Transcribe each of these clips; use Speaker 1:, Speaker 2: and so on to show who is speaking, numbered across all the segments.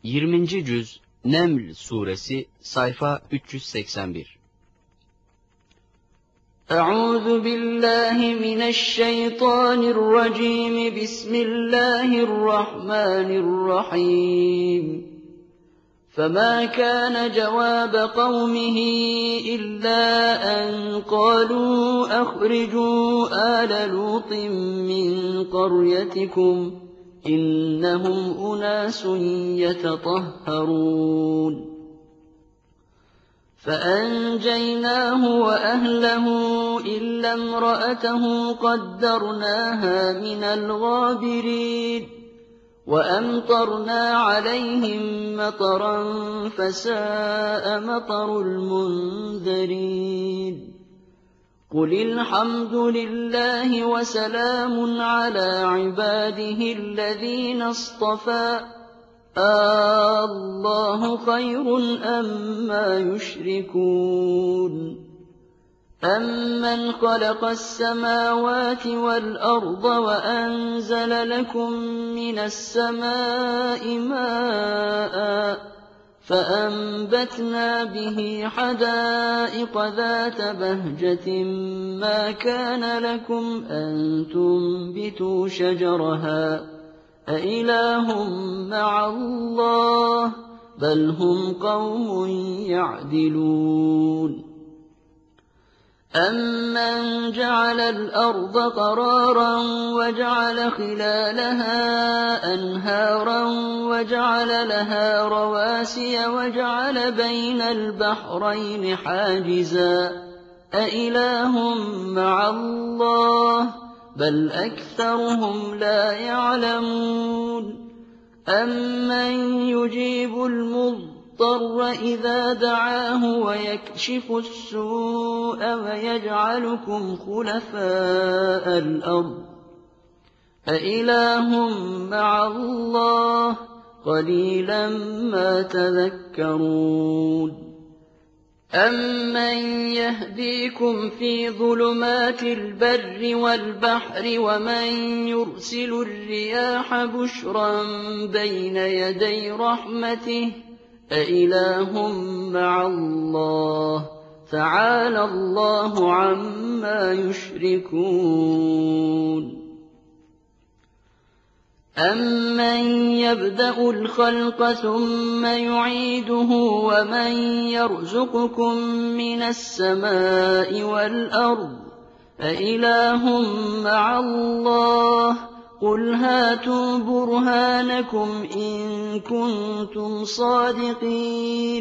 Speaker 1: 20. Cüz Neml Suresi sayfa 381.
Speaker 2: Euzu billahi mineşşeytanirracim. Bismillahirrahmanirrahim. فما كان جواب قومه إلا أن قالوا أخرجوا آل لوط من قريتكم إنهم أناس يتطهرون فأنجيناه وأهله إلا امرأته قدرناها من الغابرين وأمطرنا عليهم مطرا فساء مطر المنذرين قل الحمد لله وسلام على عباده الذين اصطفى الله خير أما يشركون أمن خلق السماوات والأرض وأنزل لكم من السماء ماء فأنبتنا به حدائق ذات بهجة ما كان لكم أن تنبتوا شجرها أإله مع الله بل هم قوم يعدلون أمن جعل الأرض قرارا وجعل خلالها أنهارا وجعل لها رواسي وجعل بين البحرين حاجزا أإله مع الله بل أكثرهم لا يعلمون أمن يجيب المضطر إذا دعاه ويكشف السوء ويجعلكم خلفاء الأرض أإله مع الله قليلا ما تذكرون أمن يهديكم في ظلمات البر والبحر ومن يرسل الرياح بشرا بين يدي رحمته أإله مع الله تعالى الله عما يشركون أمن يبدأ الخلق ثم يعيده ومن يرزقكم من السماء والأرض أإله مع الله قل هاتوا برهانكم إن كنتم صادقين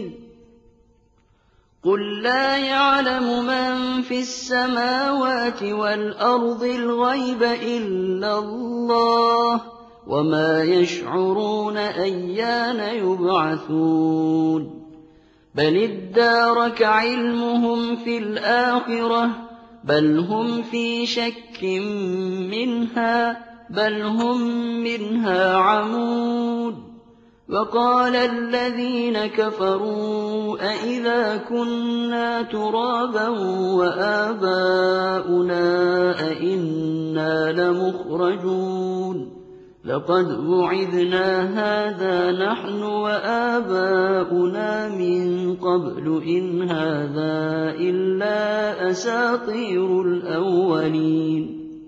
Speaker 2: قل لا يعلم من في السماوات والأرض الغيب إلا الله وما يشعرون أيان يبعثون بل ادارك علمهم في الآخرة بل هم في شك منها بل هم منها عمود وقال الذين كفروا أئذا كنا ترابا وآباؤنا أئنا لمخرجون لقد وعدنا هذا نحن وآباؤنا من قبل إن هذا إلا أساطير الأولين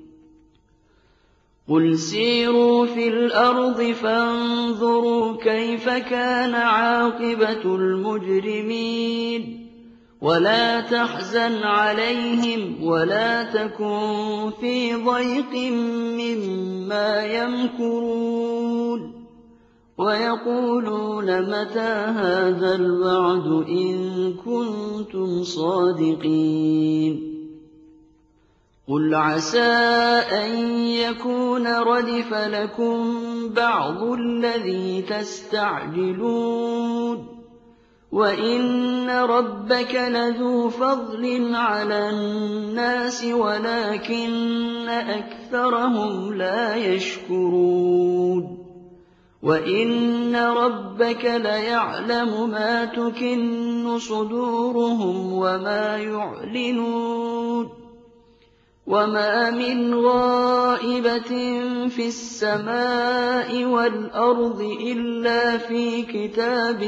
Speaker 2: قل سيروا في الأرض فانظروا كيف كان عاقبة المجرمين ولا تحزن عليهم ولا تكن في ضيق مما يمكرون ويقولون متى هذا الوعد إن كنتم صادقين قل عسى أن يكون ردف لكم بعض الذي تستعجلون وإن ربك لذو فضل على الناس ولكن أكثرهم لا يشكرون وإن ربك ليعلم ما تكن صدورهم وما يعلنون وَمَا مِنْ غَائِبَةٍ فِي السَّمَاءِ وَالْأَرْضِ إِلَّا فِي كِتَابٍ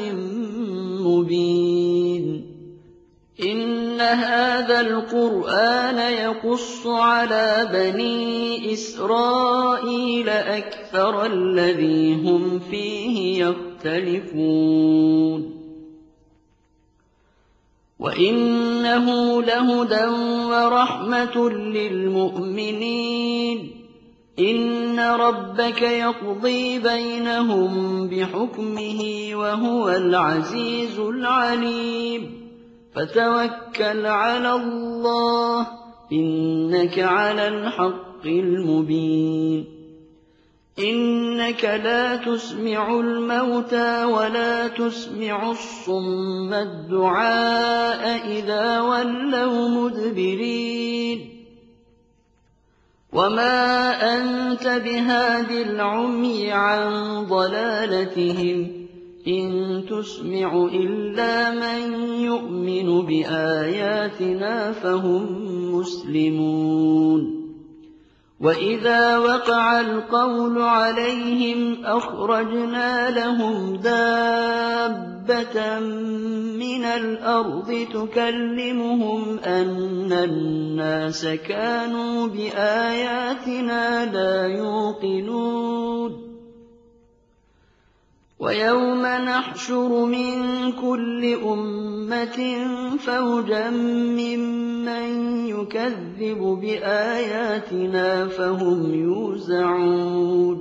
Speaker 2: مُّبِينٍ إِنَّ هَٰذَا الْقُرْآنَ يَقُصُّ عَلَىٰ بَنِي إِسْرَائِيلَ أَكْثَرَ الَّذِي هُمْ فِيهِ يَخْتَلِفُونَ وَإِنَّهُ لَهُدًى وَرَحْمَةٌ لِّلْمُؤْمِنِينَ إِنَّ رَبَّكَ يَقْضِي بَيْنَهُم بِحُكْمِهِ وَهُوَ الْعَزِيزُ الْعَلِيمُ فَتَوَكَّلْ عَلَى اللَّهِ إِنَّكَ عَلَى الْحَقِّ الْمُبِينِ إِنَّكَ لَا تُسْمِعُ الْمَوْتَىٰ وَلَا تُسْمِعُ الصُّمَّ الدُّعَاءَ إِذَا وَلَّوْا مُدْبِرِينَ وَمَا أَنتَ بِهَادِ الْعُمْيِ عَن ضَلَالَتِهِمْ ۖ إِن تُسْمِعُ إِلَّا مَن يُؤْمِنُ بِآيَاتِنَا فَهُم مُّسْلِمُونَ وَإِذَا وَقَعَ الْقَوْلُ عَلَيْهِمْ أَخْرَجْنَا لَهُمْ دَابَّةً مِّنَ الْأَرْضِ تُكَلِّمُهُمْ أَنَّ النَّاسَ كَانُوا بِآيَاتِنَا لَا يُوقِنُونَ وَيَوْمَ نَحْشُرُ مِن كُلِّ أُمَّةٍ فَوْجًا مِّمَّن يُكَذِّبُ بِآيَاتِنَا فَهُمْ يُوزَعُونَ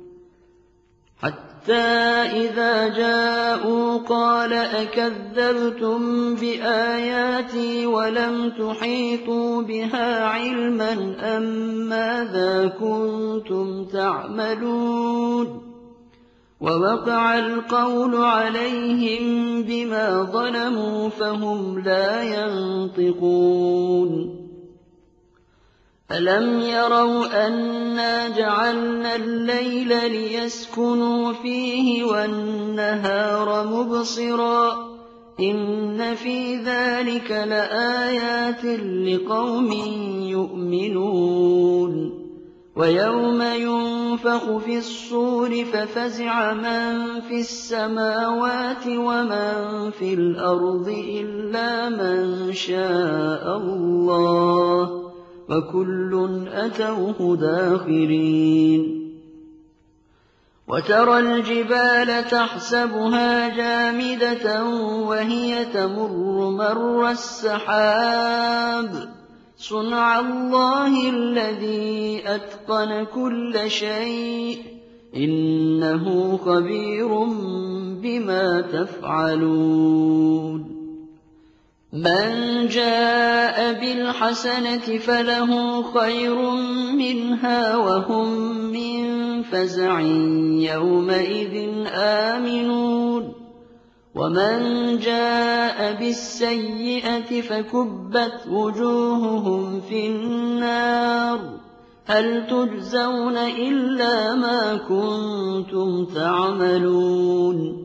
Speaker 2: حَتَّىٰ إِذَا جَاءُوا قَالَ أَكَذَّبْتُم بِآيَاتِي وَلَمْ تُحِيطُوا بِهَا عِلْمًا أَم مَّاذَا كُنتُمْ تَعْمَلُونَ وَوَقَعَ الْقَوْلُ عَلَيْهِم بِمَا ظَلَمُوا فَهُمْ لَا يَنطِقُونَ أَلَمْ يَرَوْا أَنَّا جَعَلْنَا اللَّيْلَ لِيَسْكُنُوا فِيهِ وَالنَّهَارَ مُبْصِرًا إِنَّ فِي ذَٰلِكَ لَآيَاتٍ لِّقَوْمٍ يُؤْمِنُونَ وَيَوْمَ يُنفَخُ فِي الصُّورِ فَفَزِعَ مَن فِي السَّمَاوَاتِ وَمَن فِي الْأَرْضِ إِلَّا مَن شَاءَ اللَّهُ وَكُلٌّ أَتَوْهُ دَاخِرِينَ وَتَرَى الْجِبَالَ تَحْسَبُهَا جَامِدَةً وَهِيَ تَمُرُّ مَرَّ السَّحَابِ صُنْعَ اللَّهِ الَّذِي أَتْقَنَ كُلَّ شَيْءٍ ۚ إِنَّهُ خَبِيرٌ بِمَا تَفْعَلُونَ مَن جَاءَ بِالْحَسَنَةِ فَلَهُ خَيْرٌ مِّنْهَا وَهُم مِّن فَزَعٍ يَوْمَئِذٍ آمِنُونَ وَمَن جَاءَ بِالسَّيِّئَةِ فَكُبَّتْ وُجُوهُهُمْ فِي النَّارِ هَلْ تُجْزَوْنَ إِلَّا مَا كُنتُمْ تَعْمَلُونَ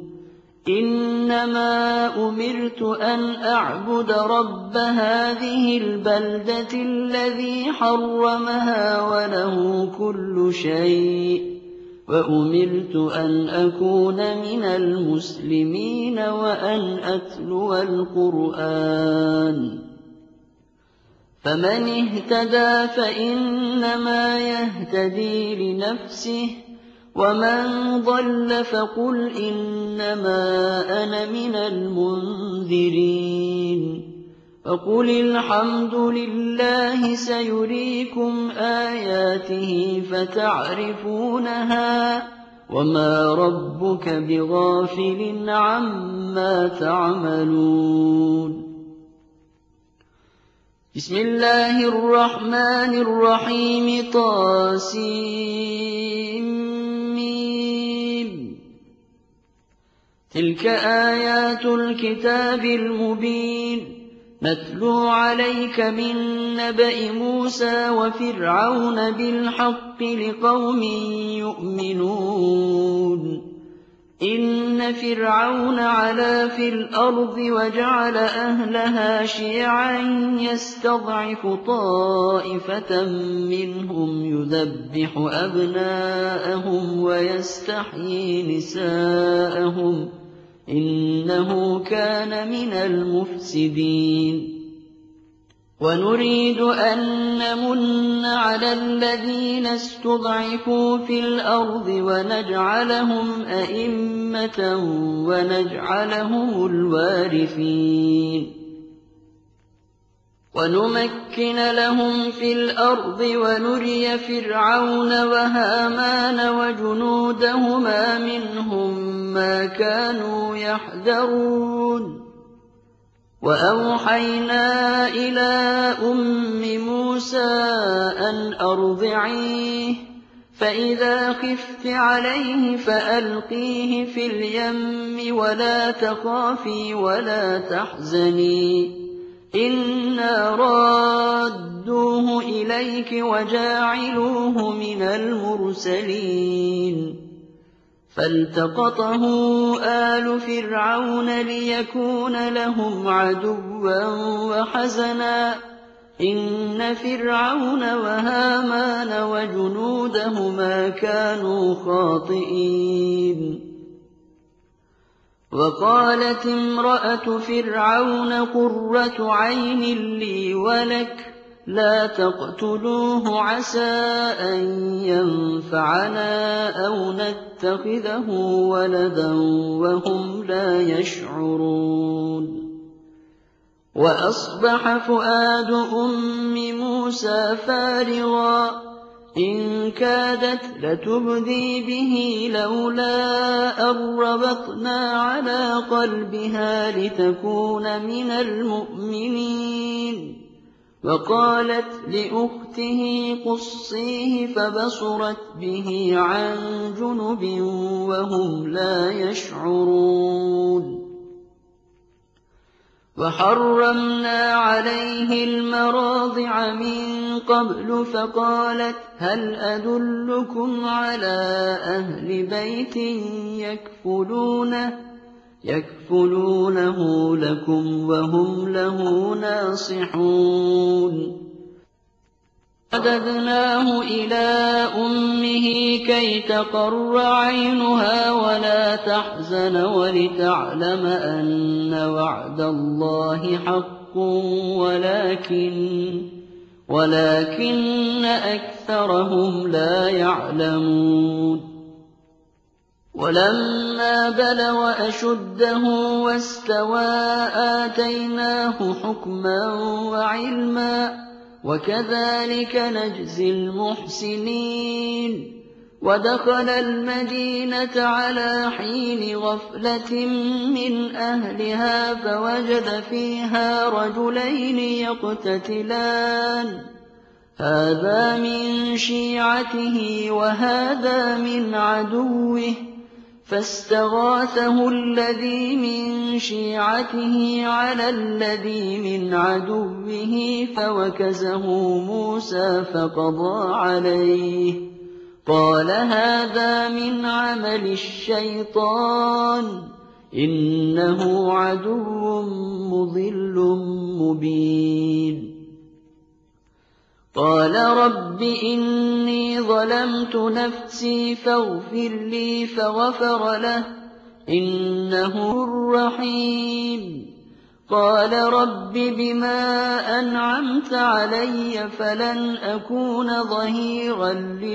Speaker 2: إِنَّمَا أُمِرْتُ أَنْ أَعْبُدَ رَبَّ هَٰذِهِ الْبَلْدَةِ الَّذِي حَرَّمَهَا وَلَهُ كُلُّ شَيْءٍ وَأُمِرْتُ أَنْ أَكُونَ مِنَ الْمُسْلِمِينَ وَأَنْ أَتْلُوَ الْقُرْآنَ فَمَنِ اهْتَدَىٰ فَإِنَّمَا يَهْتَدِي لِنَفْسِهِ وَمَن ضَلَّ فَقُلْ إِنَّمَا أَنَا مِنَ الْمُنذِرِينَ فَقُلِ الْحَمْدُ لِلَّهِ سَيُرِيكُمْ آيَاتِهِ فَتَعْرِفُونَهَا وَمَا رَبُّكَ بِغَافِلٍ عَمَّا تَعْمَلُونَ بسم الله الرحمن الرحيم طاسيم تلك آيات الكتاب المبين نتلو عليك من نبأ موسى وفرعون بالحق لقوم يؤمنون إن فرعون علا في الأرض وجعل أهلها شيعا يستضعف طائفة منهم يذبح أبناءهم ويستحيي نساءهم إنه كان من المفسدين ونريد أن نمن على الذين استضعفوا في الأرض ونجعلهم أئمة ونجعلهم الوارثين ونمكن لهم في الأرض ونري فرعون وهامان وجنودهما منهم ما كانوا يحذرون وأوحينا إلى أم موسى أن أرضعيه فإذا خفت عليه فألقيه في اليم ولا تخافي ولا تحزني إنا رادوه إليك وجاعلوه من المرسلين فالتقطه آل فرعون ليكون لهم عدوا وحزنا إن فرعون وهامان وجنودهما كانوا خاطئين وقالت امرأة فرعون قرة عين لي ولك لا تقتلوه عسى أن ينفعنا أو نتخذه ولدا وهم لا يشعرون وأصبح فؤاد أم موسى فارغا إن كادت لتبدي به لولا أن ربطنا على قلبها لتكون من المؤمنين وقالت لأخته قصيه فبصرت به عن جنب وهم لا يشعرون وحرمنا عليه المراضع من قبل فقالت هل أدلكم على أهل بيت يكفلونه لكم وهم له ناصحون رددناه إلى أمه كي تقر عينها ولا تحزن ولتعلم أن وعد الله حق ولكن أكثرهم لا يعلمون ولما بلغ أشده واستوى آتيناه حكما وعلما وكذلك نجزي المحسنين ودخل المدينة على حين غفلة من أهلها فوجد فيها رجلين يقتتلان هذا من شيعته وهذا من عدوه فاستغاثه الذي من شيعته على الذي من عدوه فوكزه موسى فقضى عليه قال هذا من عمل الشيطان إنه عدو مضل مبين قال رب إني ظلمت نفسي فاغفر لي فغفر له إنه الرحيم قال رب بما أنعمت علي فلن أكون ظهيرا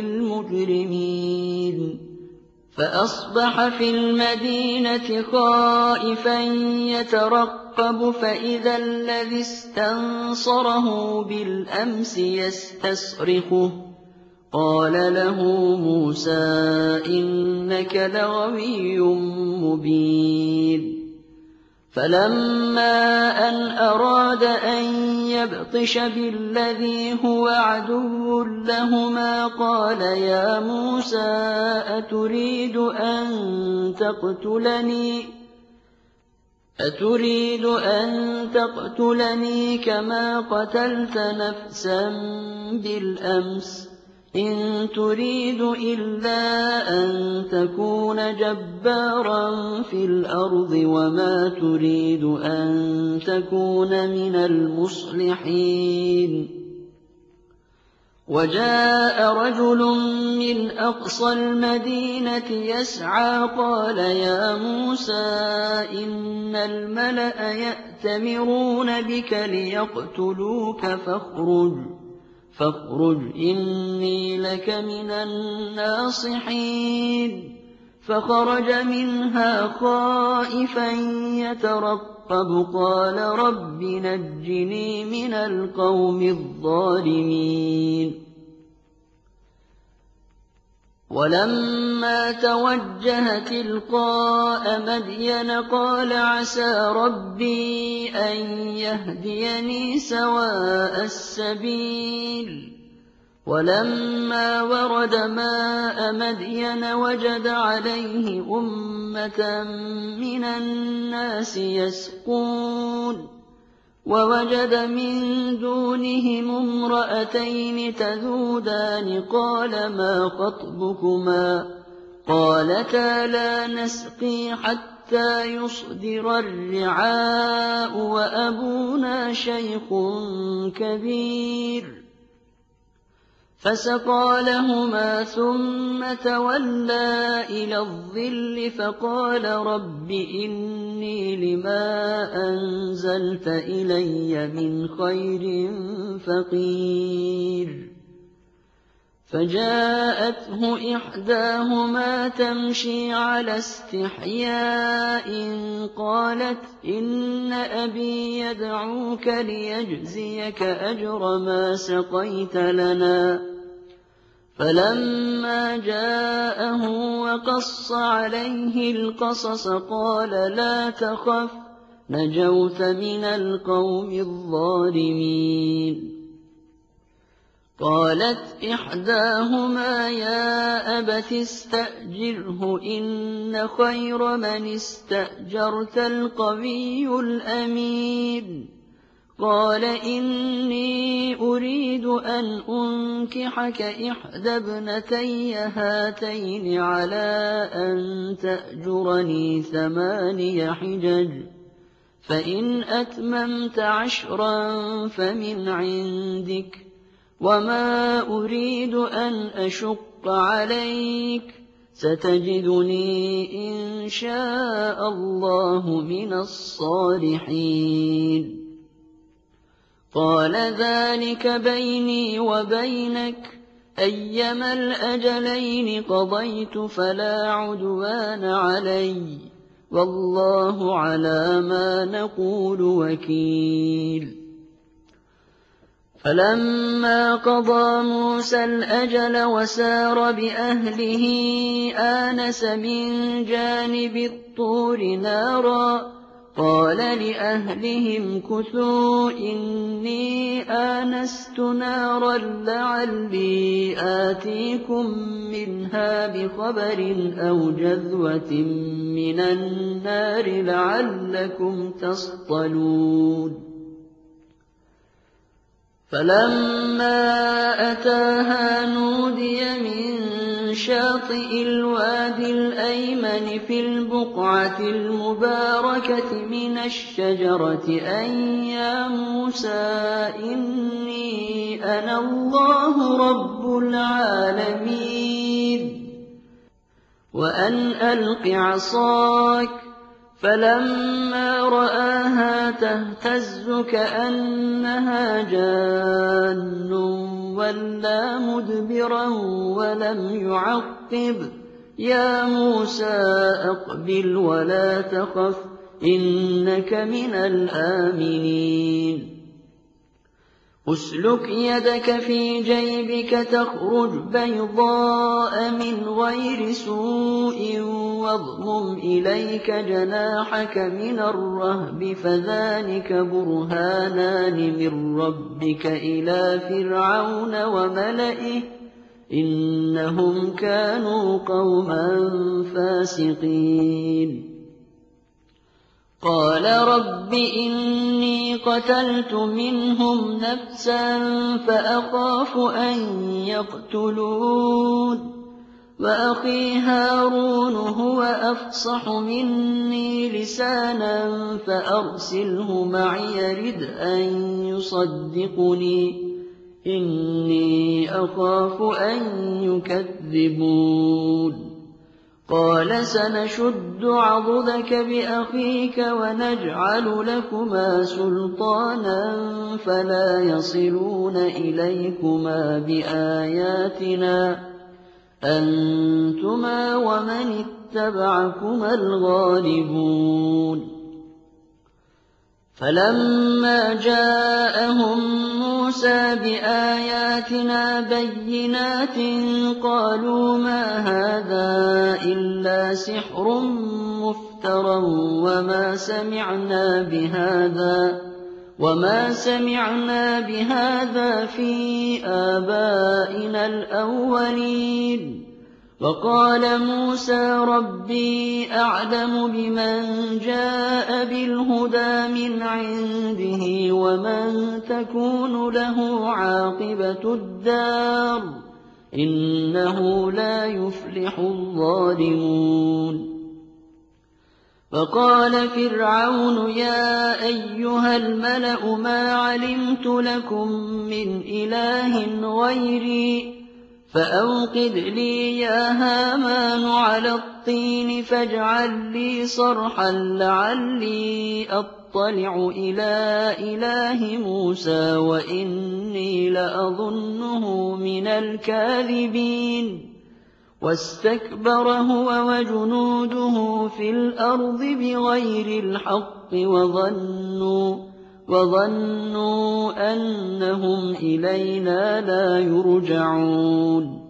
Speaker 2: للمجرمين فأصبح في المدينة خائفا يترقب فإذا الذي استنصره بالأمس يستصرخه قال له موسى إنك لغوي مبين فلما أن أراد أن يبطش بالذي هو عدو لهما قال يا موسى أتريد أن تقتلني كما قتلت نفسا بالأمس إن تريد إلا أن تكون جبارا في الأرض وما تريد أن تكون من المصلحين. وجاء رجل من أقصى المدينة يسعى قال يا موسى إن الملأ يأتمرون بك ليقتلوك فاخرج إني لك من الناصحين. فخرج منها خائفا يترقب قال رب نجني من القوم الظالمين. ولما توجه تلقاء مدين قال عسى ربي أن يهديني سواء السبيل. ولما ورد ماء مدين وجد عليه أمة من الناس يسقون ووجد من دونهم امرأتين تذودان قال ما خطبكما قالتا لا نسقي حتى يصدر الرعاء وأبونا شيخ كبير. فسقى لهما ثم تولى إلى الظل فقال رب إني لما أنزلت إلي من خير فقير. فجاءته إحداهما تمشي على استحياء قالت إن أبي يدعوك ليجزيك أجر ما سقيت لنا. فلما جاءه وقص عليه القصص قال لا تخف نجوت من القوم الظالمين. قالت إحداهما يا أبت استأجره إن خير من استأجرت القوي الأمين. قال إني أريد أن أنكحك إحدى ابنتي هاتين على أن تأجرني 8 حجج فإن أتممت 10 فمن عندك وما أريد أن أشق عليك ستجدني إن شاء الله من الصالحين. قال ذلك بيني وبينك أيما الأجلين قضيت فلا عدوان علي والله على ما نقول وكيل. فلما قضى موسى الأجل وسار بأهله آنس من جانب الطور نارا قال لأهلهم كثوا إني آنست نارا لعلي آتيكم منها بخبر أو جذوة من النار لعلكم تصطلون. فلما أتاها نودي من شاطئ الوادي الأيمن في البقعة المباركة من الشجرة أن يا موسى إني أنا الله رب العالمين وأن ألق عصاك. فلما رآها تهتز كأنها جان ولا مدبرا ولم يعقب يا موسى أقبل ولا تخف إنك من الآمنين. أسلك يدك في جيبك تخرج بيضاء من غير سوء واضمم إليك جناحك من الرهب فذلك برهانان من ربك إلى فرعون وملئه إنهم كانوا قوما فاسقين. قال رب إني قتلت منهم نفسا فأخاف أن يقتلون وأخي هارون هو أفصح مني لسانا فأرسله معي يرد أن يصدقني إني أخاف أن يكذبون قال سنشد عضدك بأخيك ونجعل لكما سلطانا فلا يصلون إليكما بآياتنا أنتما ومن اتبعكما الغالبون فلما جاءهم موسى بآياتنا بينات قالوا ما هذا إلا سحر مفترى وما سمعنا بهذا في آبائنا الأولين وقال موسى ربي أعلم بمن جاء بالهدى من عنده ومن تكون له عاقبة الدار إنه لا يفلح الظالمون وقال فرعون يا أيها الملأ ما علمت لكم من إله غيري فأوقد لي يا هامان على الطين فاجعل لي صرحا لعلي أطلع إلى إله موسى وإني لأظنه من الكاذبين واستكبر هو وجنوده في الأرض بغير الحق وظنوا أنهم إلينا لا يرجعون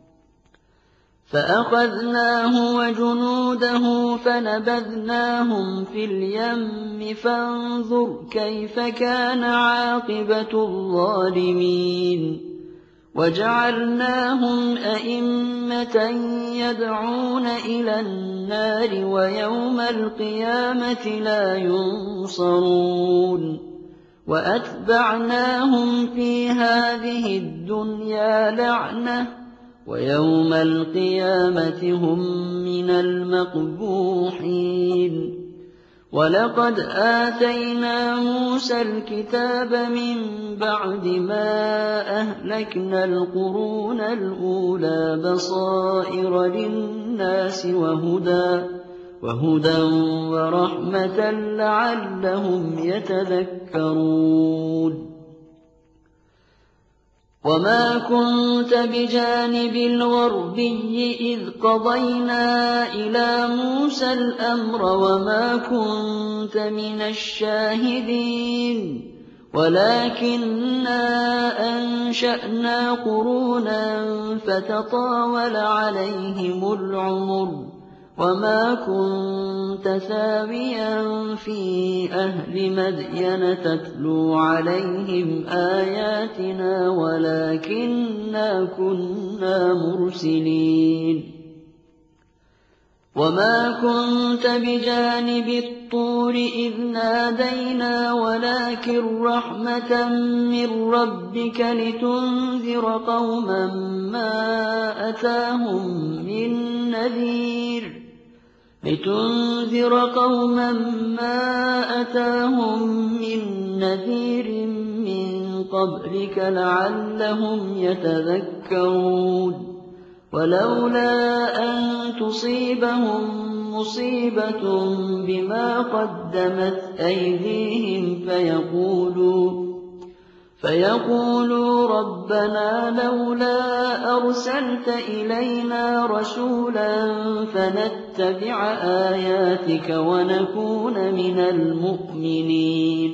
Speaker 2: فأخذناه وجنوده فنبذناهم في اليم فانظر كيف كان عاقبة الظالمين وجعلناهم أئمة يدعون إلى النار ويوم القيامة لا ينصرون وأتبعناهم في هذه الدنيا لعنة ويوم القيامة هم من المقبوحين ولقد آتينا موسى الكتاب من بعد ما أهلكنا القرون الأولى بصائر للناس وهدى ورحمة لعلهم يتذكرون وما كنت بجانب الغربي إذ قضينا إلى موسى الأمر وما كنت من الشاهدين ولكننا أنشأنا قرونا فتطاول عليهم العمر وما كنت ثاويا في أهل مدين تتلو عليهم آياتنا ولكننا كنا مرسلين وما كنت بجانب الطور إذ نادينا ولكن رحمة من ربك لتنذر قوما ما أتاهم من نذير من قبلك لعلهم يتذكرون ولولا أن تصيبهم مصيبة بما قدمت أيديهم فيقولوا ربنا لولا أرسلت إلينا رسولا فنتبع آياتك ونكون من المؤمنين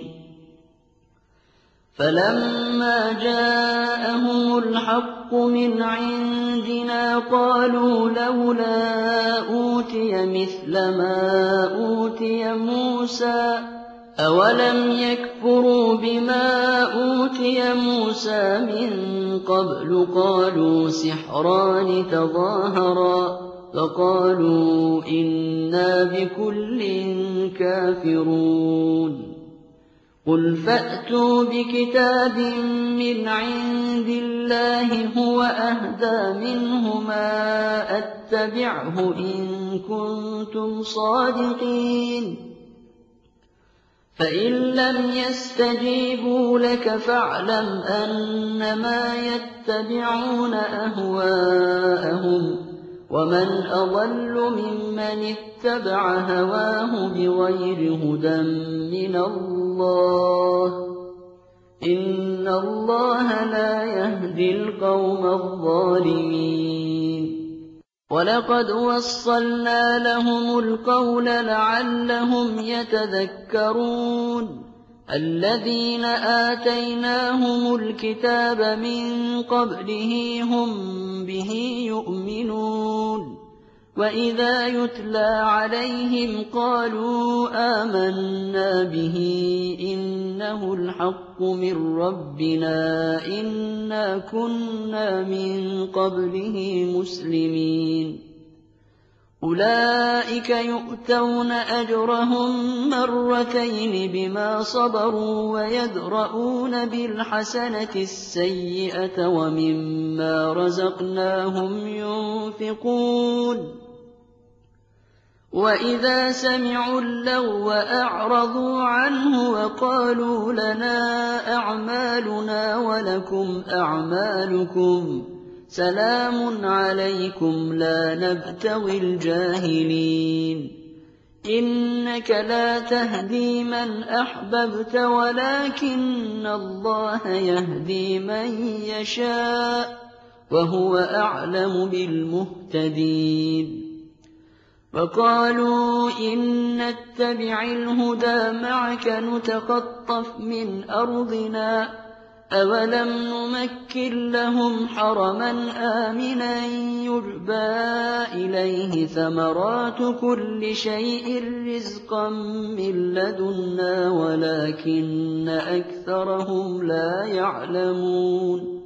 Speaker 2: فلما جاءهم الحق من عندنا قالوا لولا أوتي مثل ما أوتي موسى أولم يكفروا بما أوتي موسى من قبل قالوا سحران تظاهرا فقالوا إنا بكل كافرون قل فأتوا بكتاب من عند الله هو أهدى منهما أتبعه إن كنتم صادقين فإن لم يستجيبوا لك فاعلم أنما يتبعون أهواءهم ومن أضل ممن اتبع هواه بغير هدى من الله إن الله لا يهدي القوم الظالمين ولقد وصلنا لهم القول لعلهم يتذكرون الذين آتيناهم الكتاب من قبله هم به يؤمنون وإذا يتلى عليهم قالوا آمنا به إنه الحق من ربنا إنا كنا من قبله مسلمين أولئك يؤتون أجرهم مرتين بما صبروا ويدرؤون بالحسنة السيئة ومما رزقناهم ينفقون وإذا سمعوا اللغو أعرضوا عنه وقالوا لنا أعمالنا ولكم أعمالكم سلام عليكم لا نبتغي الجاهلين إنك لا تهدي من أحببت ولكن الله يهدي من يشاء وهو أعلم بالمهتدين وقالوا إن نتبع الهدى معك نتخطف من أرضنا أولم نمكن لهم حرما آمنا يجبى إليه ثمرات كل شيء رزقا من لدنا ولكن أكثرهم لا يعلمون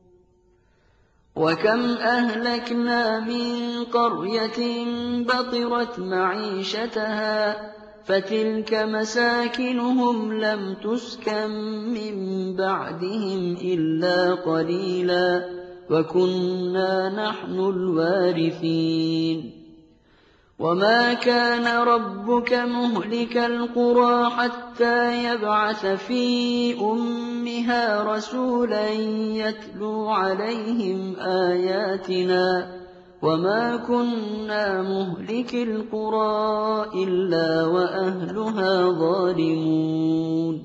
Speaker 2: وكم أهلكنا من قرية بطرت معيشتها فتلك مساكنهم لم تسكن من بعدهم إلا قليلا وكنا نحن الوارثين وما كان ربك مهلك القرى حتى يبعث في أمها رسولا يتلو عليهم آياتنا وما كنا مهلك القرى إلا وأهلها ظالمون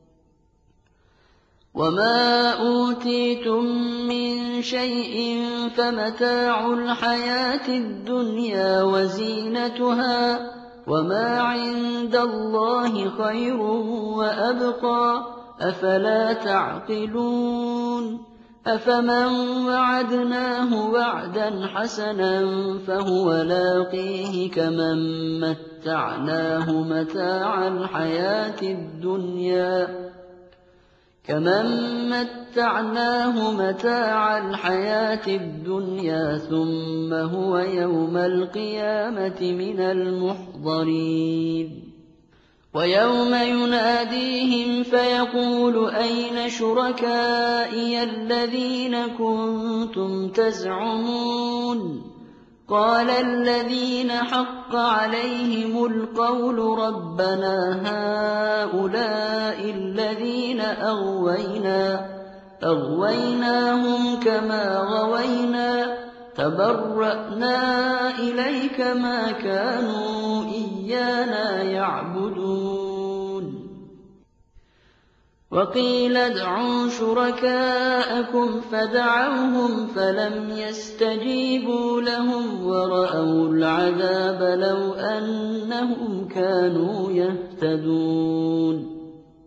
Speaker 2: وما أوتيتم من شيء فمتاع الحياة الدنيا وزينتها وما عند الله خير وأبقى أفلا تعقلون أفمن وعدناه وعدا حسنا فهو لاقيه كمن متعناه متاع الحياة الدنيا ثم هو يوم القيامة من المحضرين ويوم يناديهم فيقول أين شركائي الذين كنتم تزعمون قال الذين حق عليهم القول ربنا هؤلاء الذين أغويناهم كما غوينا تبرأنا إليك ما كانوا إيانا يعبدون وقيل ادعوا شركاءكم فدعوهم فلم يستجيبوا لهم ورأوا العذاب لو أنهم كانوا يهتدون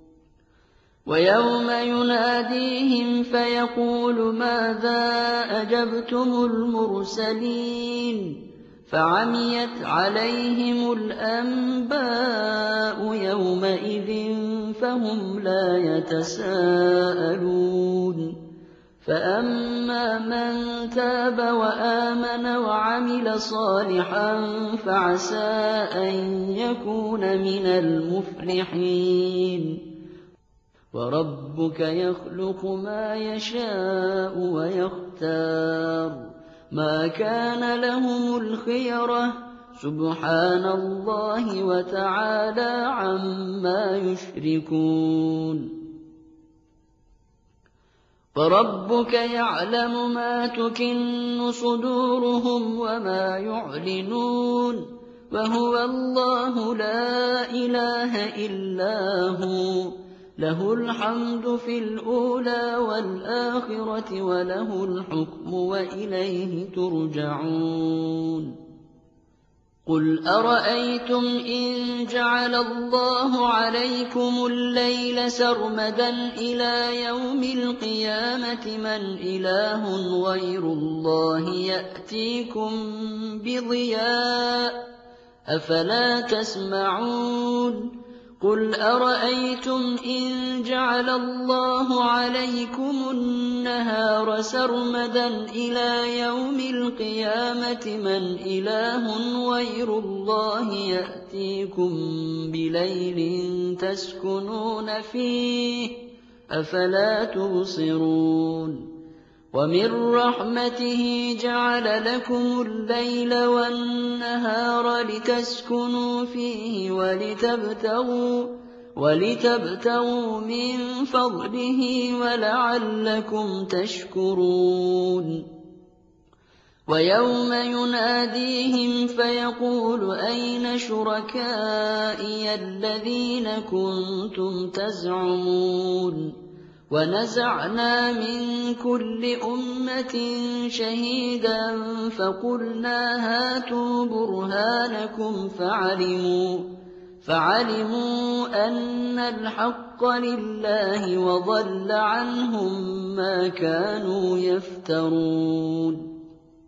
Speaker 2: ويوم يناديهم فيقول ماذا أجبتم المرسلين فعميت عليهم الأنباء يومئذ فهم لا يتساءلون فأما من تاب وآمن وعمل صالحا فعسى أن يكون من المفلحين وربك يخلق ما يشاء ويختار ما كان لهم الخيرة سبحان الله وتعالى عما يشركون فربك يعلم ما تكن صدورهم وما يعلنون وهو الله لا إله إلا هو له الحمد في الأولى والآخرة وله الحكم وإليه ترجعون قل أرأيتم إن جعل الله عليكم الليل سرمدا إلى يوم القيامة من إله غير الله يأتيكم بضياء أفلا تسمعون قل أرأيتم إن جعل الله عليكم النهار سرمدا إلى يوم القيامة من إله غير الله يأتيكم بليل تسكنون فيه أفلا تبصرون ومن رحمته جعل لكم الليل والنهار لتسكنوا فيه ولتبتغوا من فضله ولعلكم تشكرون ويوم يناديهم فيقول أين شركائي الذين كنتم تزعمون ونزعنا من كل أمة شهيدا فقلنا هاتوا برهانكم فعلموا أن الحق لله وضل عنهم ما كانوا يفترون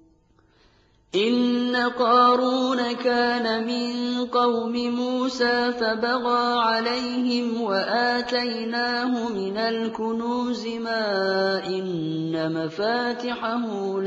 Speaker 2: إن قارون كان من قوم موسى فبغى عليهم وآتيناه من الكنوز ما إن مفاتحه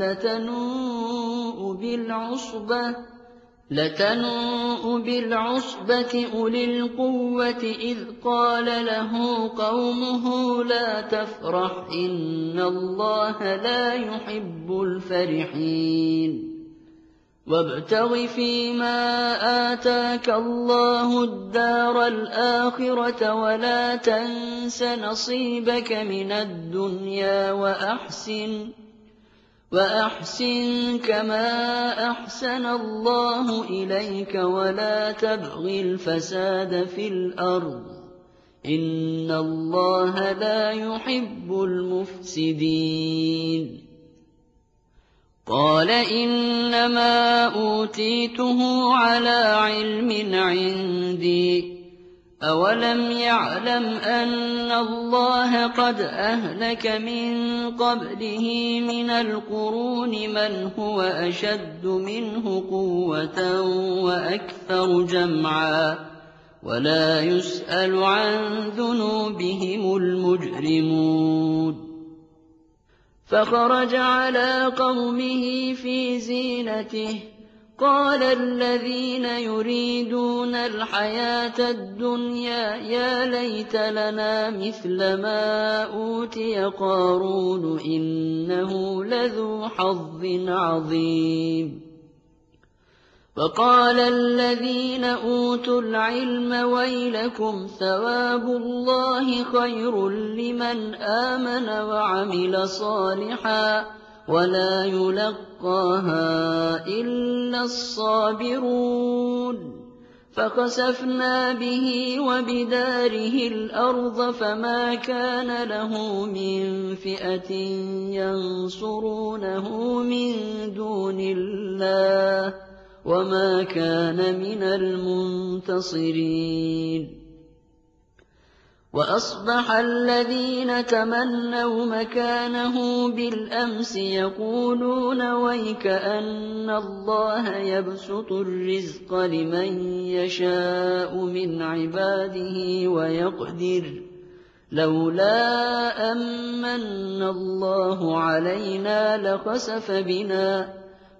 Speaker 2: لتنوء بالعصبة أولي القوة إذ قال له قومه لا تفرح إن الله لا يحب الفرحين وابتغ فيما آتاك الله الدار الآخرة ولا تنس نصيبك من الدنيا وأحسن كما أحسن الله إليك ولا تبغ الفساد في الأرض إن الله لا يحب المفسدين قال إنما أوتيته على علم عندي أولم يعلم أن الله قد أهلك من قبله من القرون من هو أشد منه قوة وأكثر جمعا ولا يسأل عن ذنوبهم المجرمون فخرج على قومه في زينته قال الذين يريدون الحياة الدنيا يا ليت لنا مثل ما أوتي قارون إنه لذو حظ عظيم وقال الذين أوتوا العلم ويلكم ثواب الله خير لمن آمن وعمل صالحا ولا يلقاها إلا الصابرون فخسفنا به وبداره الأرض فما كان له من فئة ينصرونه من دون الله وما كان من المنتصرين وأصبح الذين تمنوا مكانه بالأمس يقولون ويك أن الله يبسط الرزق لمن يشاء من عباده ويقدر لولا أمن الله علينا لخسف بنا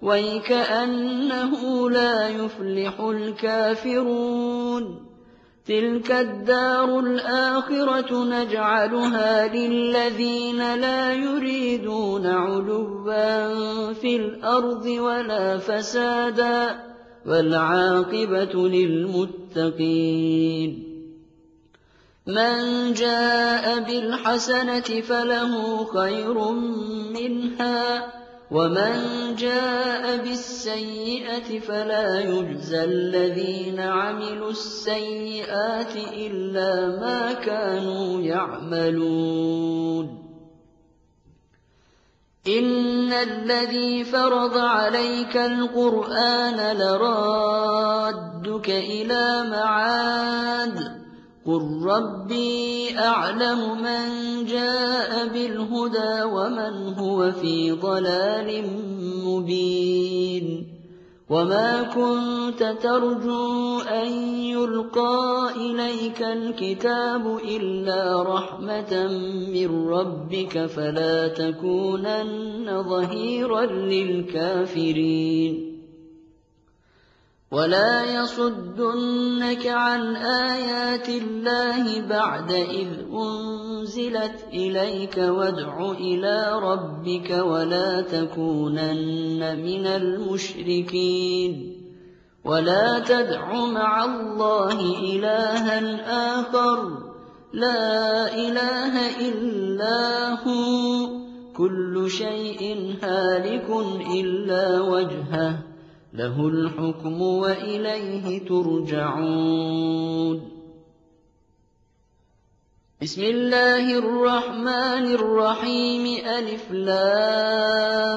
Speaker 2: وكأنه لا يفلح الكافرون تلك الدار الآخرة نجعلها للذين لا يريدون علوا في الأرض ولا فسادا والعاقبة للمتقين من جاء بالحسنة فله خير منها ومن جاء بالسيئة فلا يجزى الذين عملوا السيئات إلا ما كانوا يعملون إن الذي فرض عليك القرآن لرادك إلى معاد قل ربي أعلم من جاء بالهدى ومن هو في ضلال مبين وما كنت ترجو أن يلقى إليك الكتاب إلا رحمة من ربك فلا تكونن ظهيرا للكافرين ولا يصدنك عن آيات الله بعد إذ أنزلت إليك وادع إلى ربك ولا تكونن من المشركين ولا تدع مع الله إلها آخر لا إله إلا هو كل شيء هالك إلا وجهه له الحكم وإليه ترجعون بسم الله الرحمن الرحيم ألف لام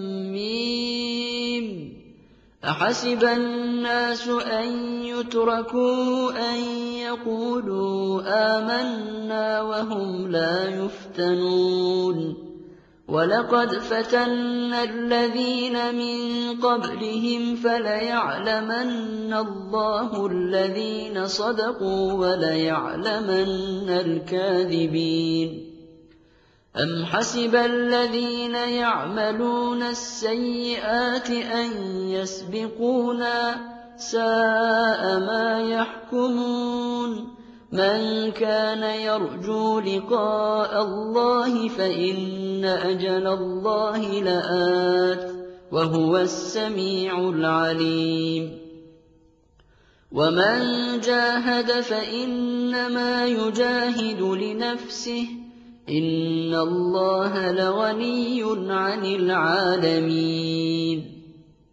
Speaker 2: ميم أحسب الناس أن يتركوا أن يقولوا آمنا وهم لا يفتنون ولقد فتنا الذين من قبلهم فليعلمن الله الذين صدقوا وليعلمن الكاذبين أم حسب الذين يعملون السيئات أن يسبقونا ساء ما يحكمون من كان يرجو لقاء الله فإن أجل الله لآت وهو السميع العليم ومن جاهد فإنما يجاهد لنفسه إن الله لغني عن العالمين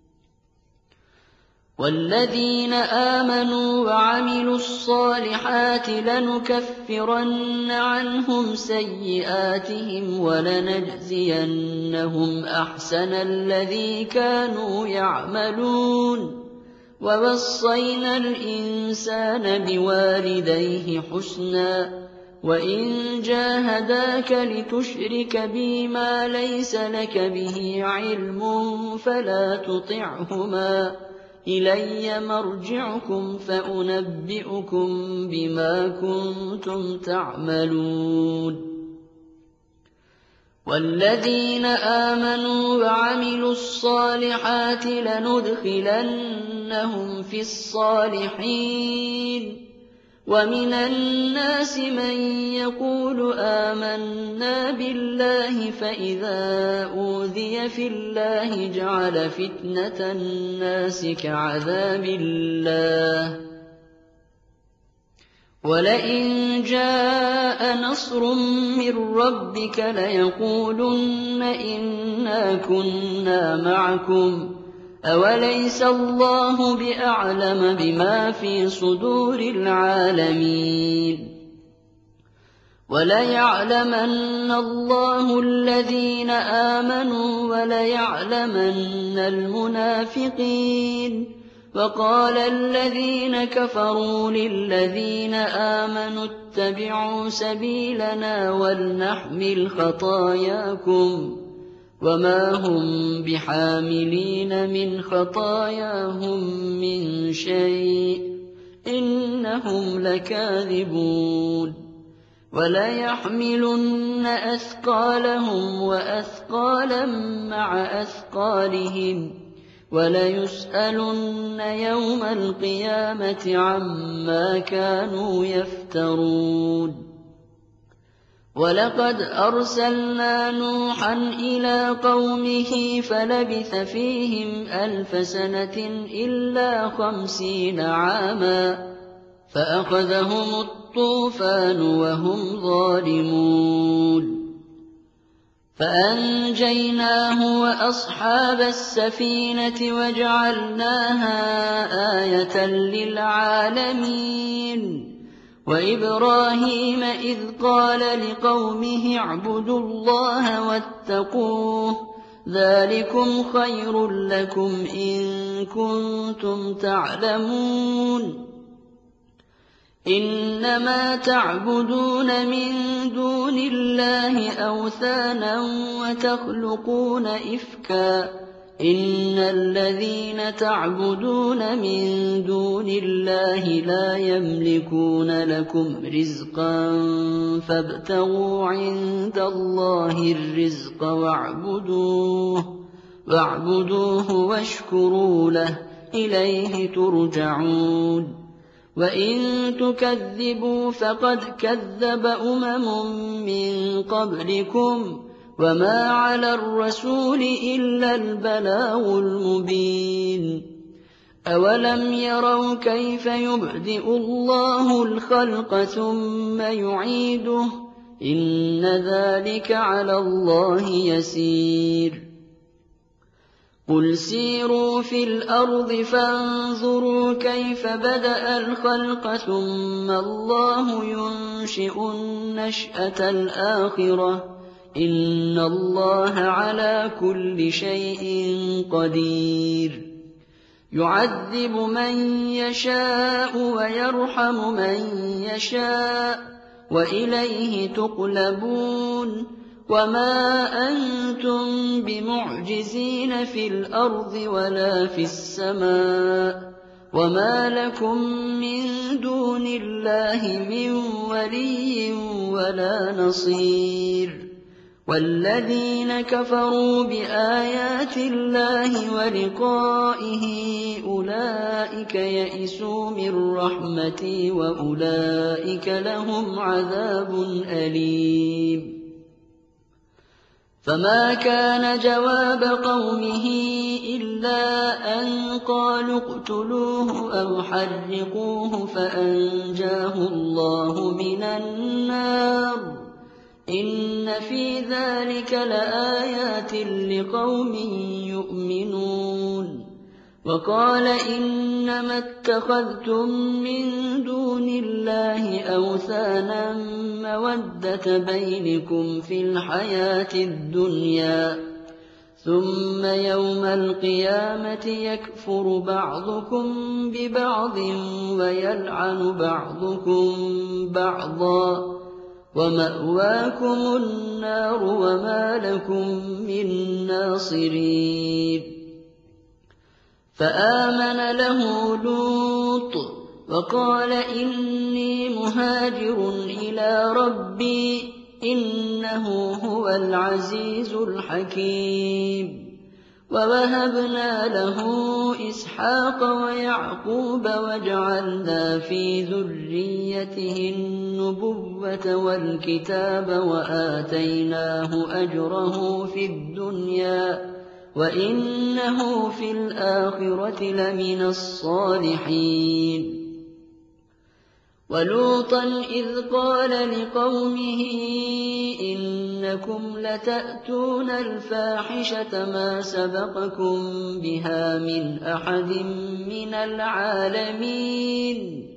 Speaker 2: والذين آمنوا وعملوا الصالحات لنكفرن عنهم سيئاتهم ولنجزينهم أحسن الذي كانوا يعملون ووصينا الإنسان بوالديه حسنا وإن جاهداك لتشرك بي ما ليس لك به علم فلا تطعهما إلي مرجعكم فأنبئكم بما كنتم تعملون والذين آمنوا وعملوا الصالحات لندخلنهم في الصالحين ومن الناس من يقول آمنا بالله فإذا أوذي في الله جعل فتنة الناس كعذاب الله ولئن جاء نصر من ربك ليقولن إنا كنا معكم أوليس الله بأعلم بما في صدور العالمين وليعلمن الله الذين آمنوا وليعلمن المنافقين وقال الذين كفروا للذين آمنوا اتبعوا سبيلنا ولنحمل خطاياكم وما هم بحاملين من خطاياهم من شيء إنهم لكاذبون وَلَيَحْمِلُنَّ أَثْقَالَهُمْ وَأَثْقَالًا مَّعَ أَثْقَالِهِمْ وَلَيُسْأَلُنَّ يَوْمَ الْقِيَامَةِ عَمَّا كَانُوا يَفْتَرُونَ وَلَقَدْ أَرْسَلْنَا نُوحًا إِلَىٰ قَوْمِهِ فَلَبِثَ فِيهِمْ 1000 سَنَةٍ إِلَّا 50 عَامًا فَأَخَذَهُمُ الطُّوفَانُ وَهُمْ ظَالِمُونَ فَأَنجَيْنَاهُ وَأَصْحَابَ السَّفِينَةِ وَجَعَلْنَاهَا آيَةً لِّلْعَالَمِينَ وَإِبْرَاهِيمَ إِذْ قَالَ لِقَوْمِهِ اعْبُدُوا اللَّهَ وَاتَّقُوهُ ذَٰلِكُمْ خَيْرٌ لَّكُمْ إِن كُنتُمْ تَعْلَمُونَ إِنَّمَا تَعْبُدُونَ مِن دُونِ اللَّهِ أَوْثَانًا وَتَخْلُقُونَ إِفْكًا إِنَّ الَّذِينَ تَعْبُدُونَ مِن دُونِ اللَّهِ لَا يَمْلِكُونَ لَكُمْ رِزْقًا فَابْتَغُوا عِندَ اللَّهِ الرِّزْقَ وَاعْبُدُوهُ وَاشْكُرُوا لَهُ إِلَيْهِ تُرْجَعُونَ وَإِن تُكَذِّبُوا فَقَدْ كَذَّبَ مِن قَبْلِكُمْ وَمَا عَلَى الرَّسُولِ إِلَّا الْبَلَاغُ الْمُبِينُ أَوَلَمْ يَرَوْا كَيْفَ يُبْدِئُ اللَّهُ الْخَلْقَ ثُمَّ يُعِيدُهُ إِنَّ ذَلِكَ عَلَى اللَّهِ يَسِيرٌ قُلْ سِيرُوا فِي الْأَرْضِ فَانظُرُوا كَيْفَ بَدَأَ الْخَلْقَ ثُمَّ اللَّهُ يُنشِئُ النَّشْأَةَ الْآخِرَةَ إِنَّ اللَّهَ عَلَىٰ كُلِّ شَيْءٍ قَدِيرٌ يُعَذِّبُ مَن يَشَاءُ وَيَرْحَمُ مَن يَشَاءُ وَإِلَيْهِ تُقْلَبُونَ وَمَا أَنتُم بِمُعْجِزِينَ فِي الْأَرْضِ وَلَا فِي السَّمَاءِ وَمَا لَكُم مِّن دُونِ اللَّهِ مِن وَلِيٍّ وَلَا نَصِيرٍ وَالَّذِينَ كَفَرُوا بِآيَاتِ اللَّهِ وَلِقَائِهِ أُولَٰئِكَ يَئِسُوا مِن رَّحْمَتِي وَأُولَٰئِكَ لَهُمْ عَذَابٌ أَلِيمٌ فَمَا كَانَ جَوَابَ قَوْمِهِ إِلَّا أَن قَالُوا اقْتُلُوهُ أَوْ حَرِّقُوهُ فَأَنجَاهُ اللَّهُ مِنَ النَّارِ إِنَّ فِي ذَلِكَ لَآيَاتٍ لِّقَوْمٍ يُؤْمِنُونَ وَقَالَ إِنَّمَا اتَّخَذْتُم مِّن دُونِ اللَّهِ أَوْثَانًا مَّوَدَّةَ بَيْنِكُمْ فِي الْحَيَاةِ الدُّنْيَا ثُمَّ يَوْمَ الْقِيَامَةِ يَكْفُرُ بَعْضُكُم بِبَعْضٍ وَيَلْعَنُ بَعْضُكُم بَعْضًا وَمَأْوَاكُمُ النَّارُ وَمَا لَكُم مِّن نَّاصِرِينَ فَآمَنَ لَهُ لُوطٌ وَقَالَ إِنِّي مُهَاجِرٌ إِلَىٰ رَبِّي إِنَّهُ هُوَ الْعَزِيزُ الْحَكِيمُ وَوَهَبْنَا لَهُ إِسْحَاقَ وَيَعْقُوبَ وَجَعَلْنَا فِي ذُرِّيَّتِهِ النُّبُوَّةَ وَالْكِتَابَ وَآتَيْنَاهُ أَجْرَهُ فِي الدُّنْيَا وَإِنَّهُ فِي الْآخِرَةِ لَمِنَ الصَّالِحِينَ وَلُوطًا إِذْ قَالَ لِقَوْمِهِ إِنَّكُمْ لَتَأْتُونَ الْفَاحِشَةَ مَا سَبَقَكُم بِهَا مِنْ أَحَدٍ مِّنَ الْعَالَمِينَ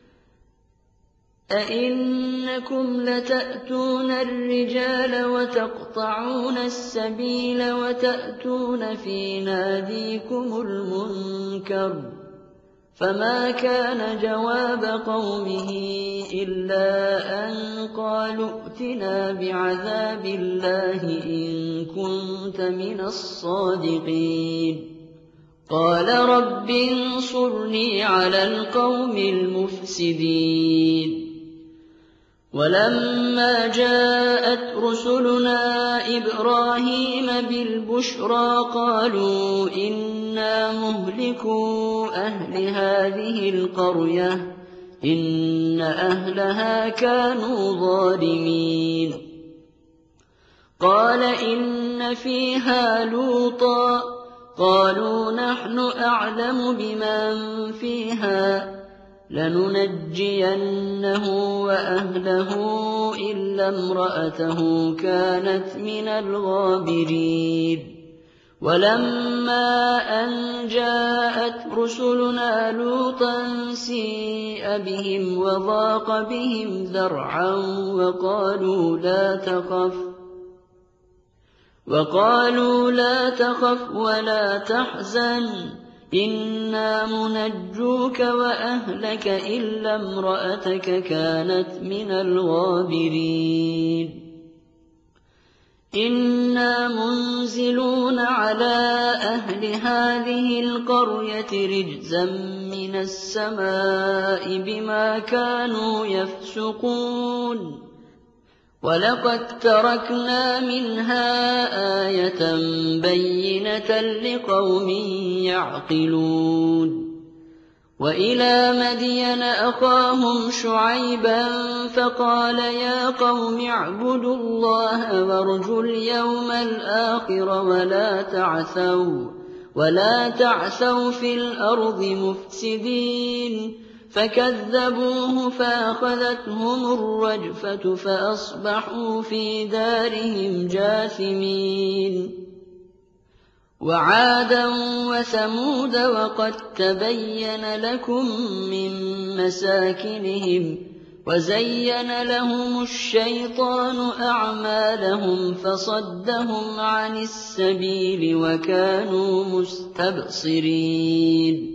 Speaker 2: أَئِنَّكُمْ لَتَأْتُونَ الرِّجَالَ وَتَقْطَعُونَ السَّبِيلَ وَتَأْتُونَ فِي نَادِيكُمُ الْمُنكَرَ فَمَا كَانَ جَوَابَ قَوْمِهِ إِلَّا أَن قَالُوا ائْتِنَا بِعَذَابِ اللَّهِ إِن كُنتَ مِنَ الصَّادِقِينَ قَالَ رَبِّ انصُرْنِي عَلَى الْقَوْمِ الْمُفْسِدِينَ ولما جاءت رسلنا إبراهيم بالبشرى قالوا إنا مهلكو أهل هذه القرية إن أهلها كانوا ظالمين قال إن فيها لوطا قالوا نحن أعلم بمن فيها لننجينه وأهله إلا امرأته كانت من الغابرين ولما أن جاءت رسلنا لوطا سيء بهم وضاق بهم ذرعا وقالوا لا تخف ولا تحزن إنا منجوك وأهلك إلا امرأتك كانت من الغابرين إنا منزلون على أهل هذه القرية رجزا من السماء بما كانوا يفسقون ولقد تركنا منها آية بينة لقوم يعقلون وإلى مدين أخاهم شعيبا فقال يا قوم اعبدوا الله وارجوا اليوم الآخر ولا تعثوا في الأرض مفسدين فكذبوه فأخذتهم الرجفة فأصبحوا في دارهم جاثمين وعادا وثمود وقد تبين لكم من مساكنهم وزين لهم الشيطان أعمالهم فصدهم عن السبيل وكانوا مستبصرين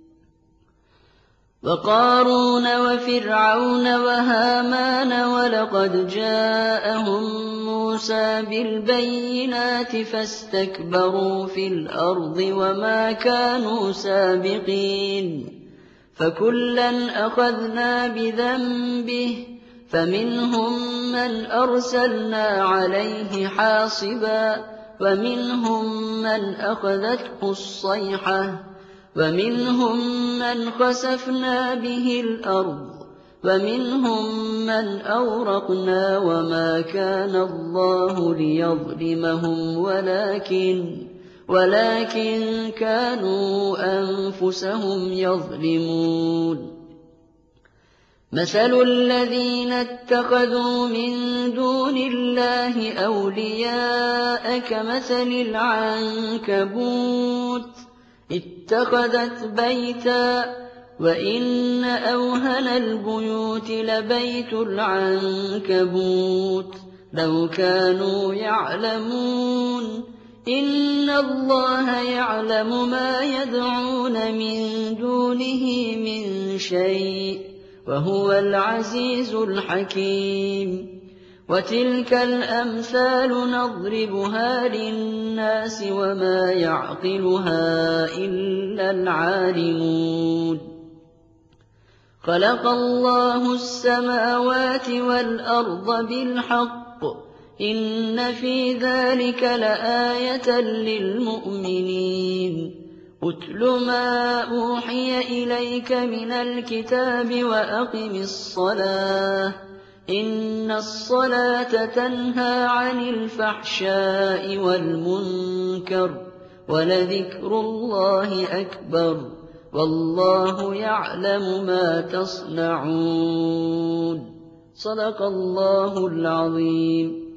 Speaker 2: وقارون وفرعون وهامان ولقد جاءهم موسى بالبينات فاستكبروا في الأرض وما كانوا سابقين فكلا أخذنا بذنبه فمنهم من أرسلنا عليه حاصبا ومنهم من أخذته الصيحة ومنهم من خسفنا به الأرض ومنهم من أغرقنا وما كان الله ليظلمهم ولكن كانوا أنفسهم يظلمون مثل الذين اتخذوا من دون الله أولياء كمثل العنكبوت اتخذت بيتا وإن أوهن البيوت لبيت العنكبوت لو كانوا يعلمون إن الله يعلم ما يدعون من دونه من شيء وهو العزيز الحكيم وتلك الأمثال نضربها للناس وما يعقلها إلا العالمون خلق الله السماوات والأرض بالحق إن في ذلك لآية للمؤمنين اتل ما أوحي إليك من الكتاب وأقم الصلاة إن الصلاة تنهى عن الفحشاء والمنكر ولذكر الله أكبر والله يعلم ما تصنعون صدق الله العظيم.